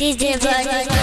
DJ Bud.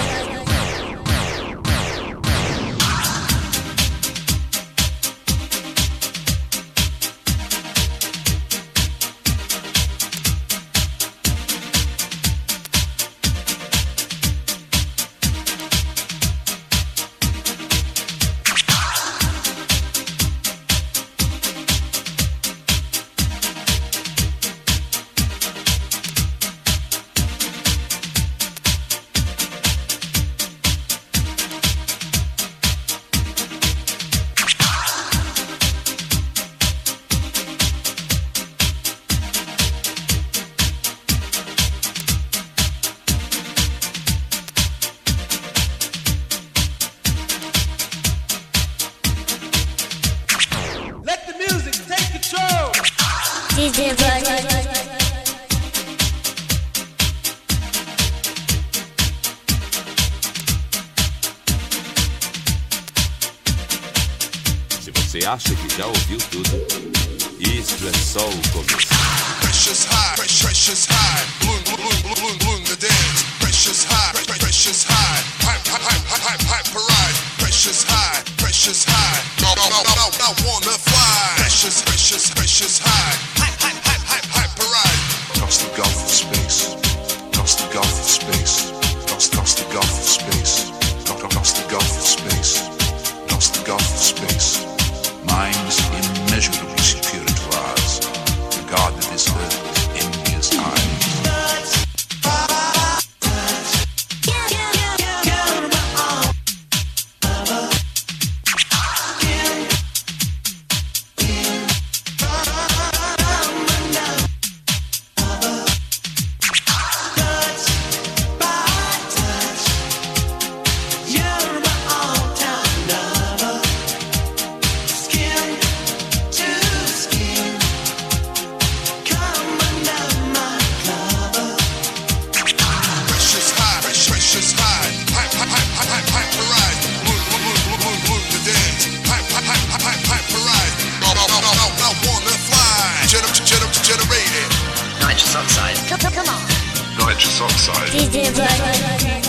DJ Bud. Se você acha que já ouviu tudo, isso é só o começo. Precious high, precious high, bloom, bloom, bloom, bloom, bloom, the dance. Precious high, precious high, hype, hype, hype, hype, hype, parade. Precious high, precious high, no, no, no, no, I wanna fly. Precious, precious, precious high, hype, hype, hype, hype, hype, parade. Across the gulf of space, across the gulf of space, across the gulf of space, across the gulf of space, across the gulf of space. Minds immeasurably superior to ours, regarded this earth with envious eyes. Nitrous oxide. DJ Bud.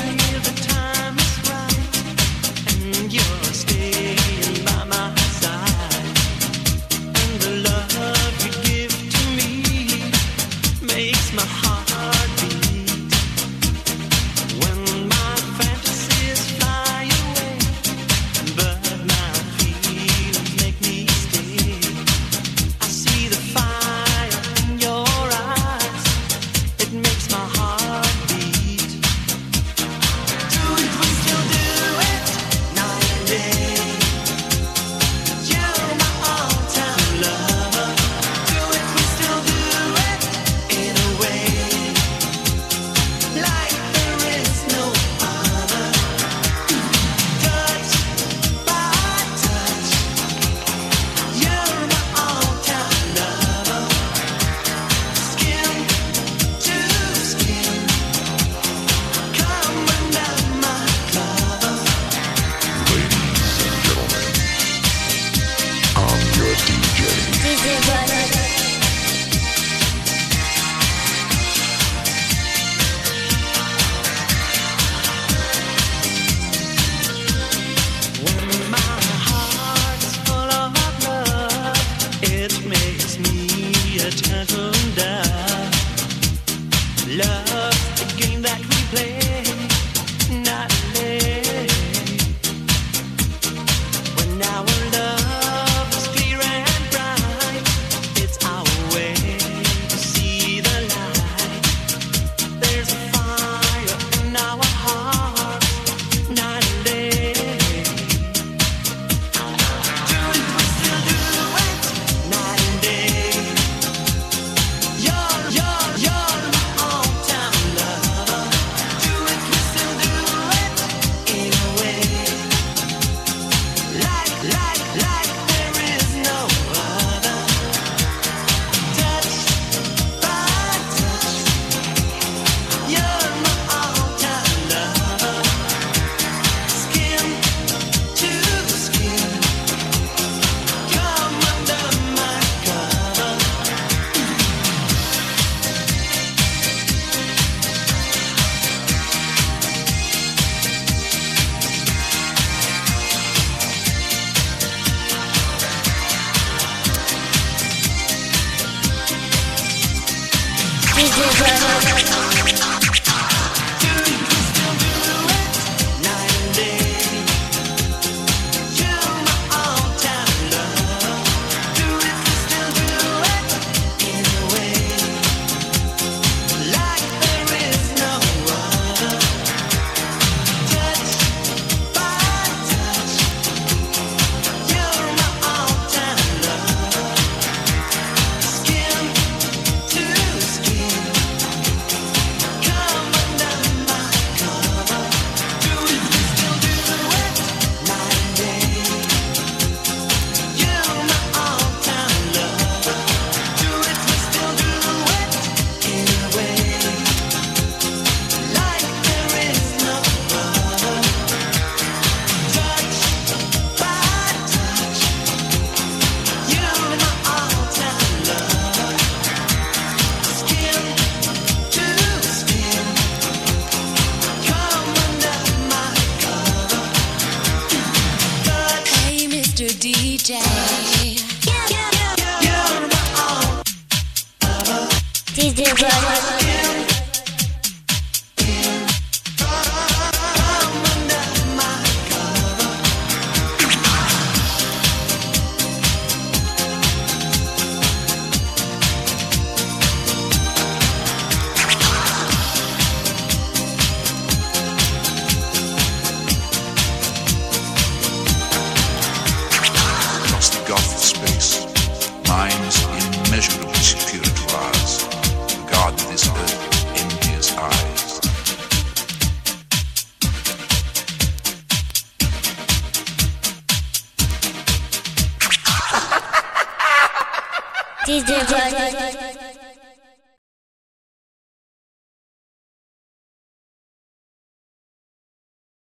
Buddy. Across the gulf of space, minds immeasurably superior to ours regard this earth with envious eyes. DJ Buddy.